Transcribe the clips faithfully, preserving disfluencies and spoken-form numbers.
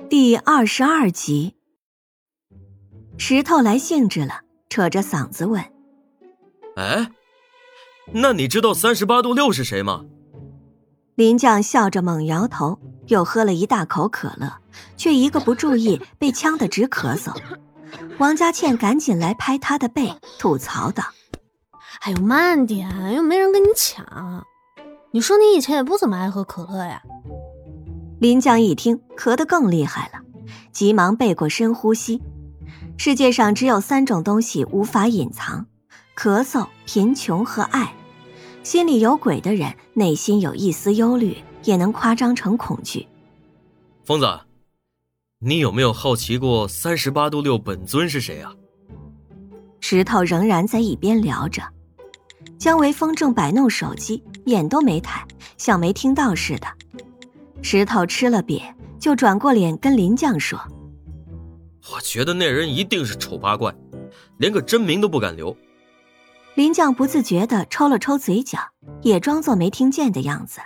第二十二集。石头来兴致了，扯着嗓子问： 哎，那你知道三十八度六是谁吗？ 林将笑着猛摇头，又喝了一大口可乐，却一个不注意被呛得直咳嗽。王佳倩赶紧来拍他的背，吐槽道： 哎呦慢点，又没人跟你抢。你说你以前也不怎么爱喝可乐呀？ 林将一听，咳得更厉害了，急忙背过深呼吸。世界上只有三种东西无法隐藏：咳嗽、贫穷和爱。心里有鬼的人，内心有一丝忧虑，也能夸张成恐惧。 疯子，你有没有好奇过三十八度六本尊是谁啊？ 石头仍然在一边聊着，姜维峰正摆弄手机，眼都没抬，像没听到似的。石头吃了瘪，就转过脸跟林将说： 我觉得那人一定是丑八怪，连个真名都不敢留。 林将不自觉地抽了抽嘴角，也装作没听见的样子。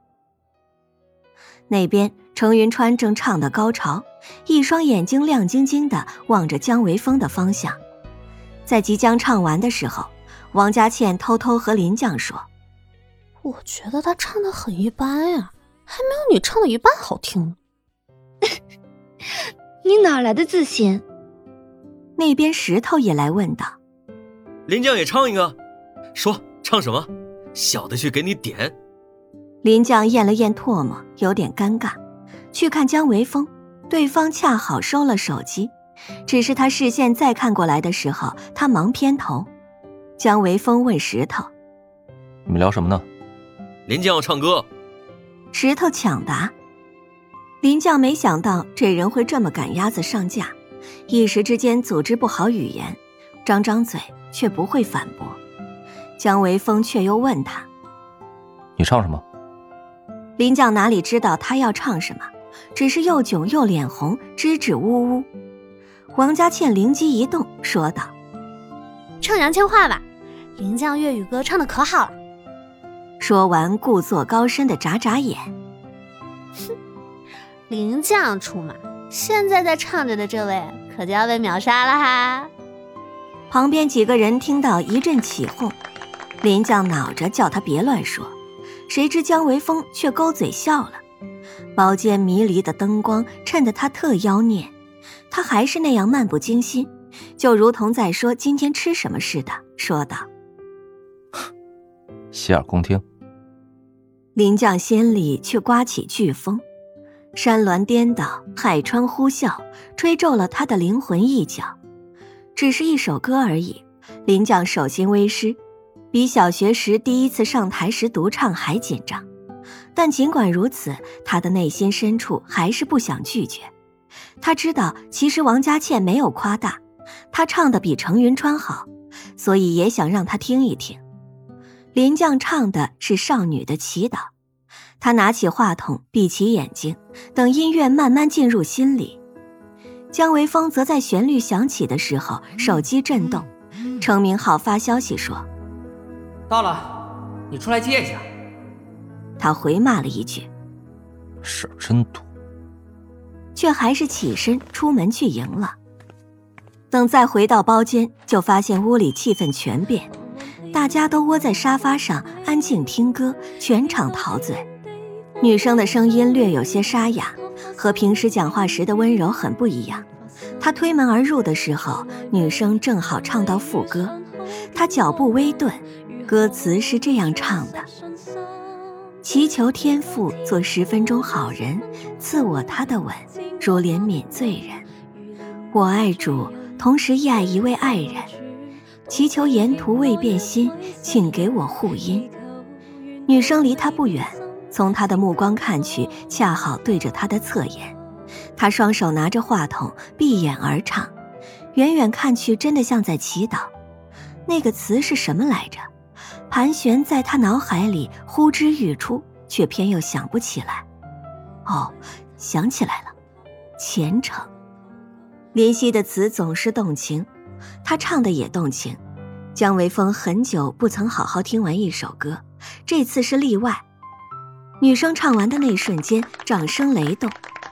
那边程云川正唱得高潮，一双眼睛亮晶晶地望着姜维峰的方向。在即将唱完的时候，王佳倩偷偷和林将说： 我觉得他唱得很一般呀，还没有你唱的一半好听。 你哪来的自信？ 那边石头也来问道： 林将也唱一个，说唱什么，小的去给你点。 林将咽了咽唾沫，有点尴尬，去看姜维峰，对方恰好收了手机，只是他视线再看过来的时候，他忙偏头。姜维峰问石头： 你们聊什么呢？ 林将要唱歌。 石头抢答。林将没想到这人会这么赶鸭子上架，一时之间组织不好语言，张张嘴却不会反驳。姜维峰却又问他： 你唱什么？ 林将哪里知道他要唱什么，只是又囧又脸红，支支吾吾。王佳倩灵机一动，说道： 唱杨千嬅吧，林将粤语歌唱得可好了。 说完故作高深的眨眨眼。 哼，林将出马，现在在唱着的这位可就要被秒杀了哈。 旁边几个人听到一阵起哄，林将恼着叫他别乱说，谁知姜维峰却勾嘴笑了。包间迷离的灯光衬得他特妖孽，他还是那样漫不经心，就如同在说今天吃什么似的，说道： 洗耳恭听。 林将心里却刮起飓风，山峦颠倒，海川呼啸，吹皱了他的灵魂一角。只是一首歌而已，林将手心微湿，比小学时第一次上台时独唱还紧张。但尽管如此，他的内心深处还是不想拒绝。他知道其实王佳倩没有夸大，他唱得比程云川好，所以也想让他听一听。林将唱的是少女的祈祷，他拿起话筒，闭起眼睛，等音乐慢慢进入心里。姜维峰则在旋律响起的时候，手机震动，程明浩发消息说： 到了，你出来接一下。 他回骂了一句： 事儿真多， 却还是起身出门去迎了。等再回到包间，就发现屋里气氛全变，大家都窝在沙发上安静听歌，全场陶醉。女生的声音略有些沙哑，和平时讲话时的温柔很不一样。她推门而入的时候，女生正好唱到副歌，她脚步微顿，歌词是这样唱的：祈求天父做十分钟好人，赐我他的吻，如怜悯罪人。我爱主，同时亦爱一位爱人，祈求沿途未变心，请给我护荫。女生离他不远，从他的目光看去，恰好对着他的侧颜。他双手拿着话筒，闭眼而唱，远远看去真的像在祈祷。那个词是什么来着？盘旋在他脑海里，呼之欲出，却偏又想不起来。哦，想起来了，虔诚。林夕的词总是动情，他唱的也动情。姜维峰很久不曾好好听完一首歌，这次是例外。女生唱完的那瞬间，掌声雷动。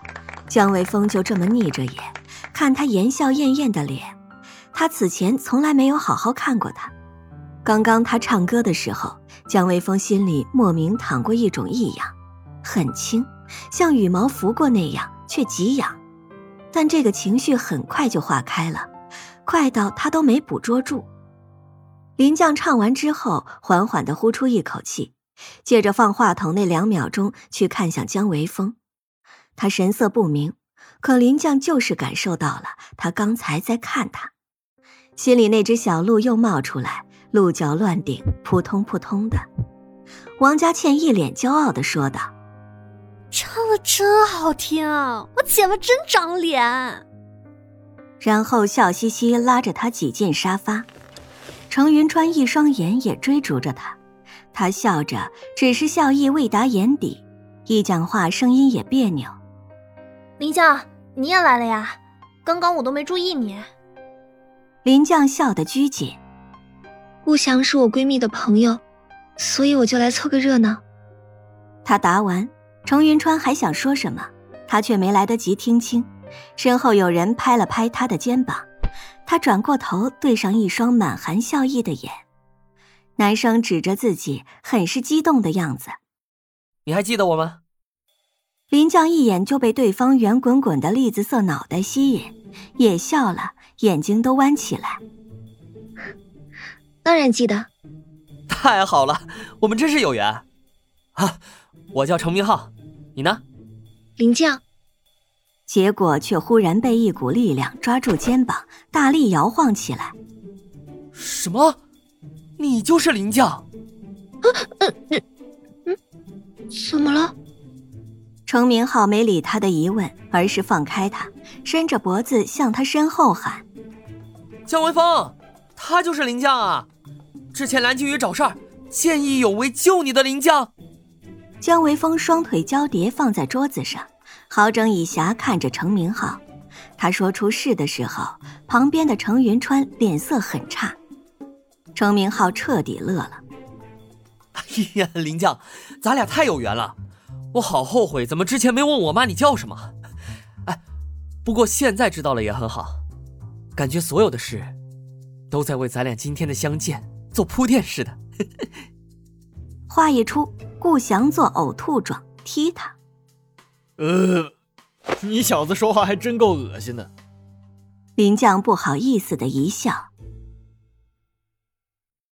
姜维峰就这么睨着眼，看他言笑晏晏的脸，他此前从来没有好好看过他。刚刚他唱歌的时候，姜维峰心里莫名淌过一种异样，很轻，像羽毛拂过那样，却极痒。但这个情绪很快就化开了，快到他都没捕捉住。林将唱完之后，缓缓地呼出一口气，接着放话筒那两秒钟去看向姜维峰。他神色不明，可林将就是感受到了他刚才在看他，心里那只小鹿又冒出来，鹿角乱顶，扑通扑通的。王佳倩一脸骄傲地说道： 唱得真好听，我姐夫真长脸。 然后笑嘻嘻拉着他挤进沙发。程云川一双眼也追逐着他，他笑着，只是笑意未达眼底，一讲话声音也别扭。 林将，你也来了呀？刚刚我都没注意你。 林将笑得拘谨。 雾翔是我闺蜜的朋友，所以我就来凑个热闹。 他答完，程云川还想说什么，他却没来得及听清，身后有人拍了拍他的肩膀，他转过头对上一双满含笑意的眼。男生指着自己，很是激动的样子。 你还记得我吗？ 林将一眼就被对方圆滚滚的栗子色脑袋吸引，也笑了，眼睛都弯起来。 当然记得。 太好了，我们真是有缘啊！我叫程明浩，你呢？ 林将。 结果却忽然被一股力量抓住肩膀，大力摇晃起来。 什么？你就是林将？ 啊，嗯嗯嗯，怎么了？ 程明浩没理他的疑问，而是放开他，伸着脖子向他身后喊： 姜维峰，他就是林将啊！之前蓝鲸鱼找事儿，见义勇为救你的林将。 姜维峰双腿交叠放在桌子上，好整以暇看着程明浩。他说出是的时候，旁边的程云川脸色很差。程明浩彻底乐了。 哎呀，林将，咱俩太有缘了，我好后悔怎么之前没问我妈你叫什么。哎，不过现在知道了也很好，感觉所有的事都在为咱俩今天的相见做铺垫似的。 话一出，顾翔做呕吐状踢他。 呃，你小子说话还真够恶心的。 林将不好意思的一笑。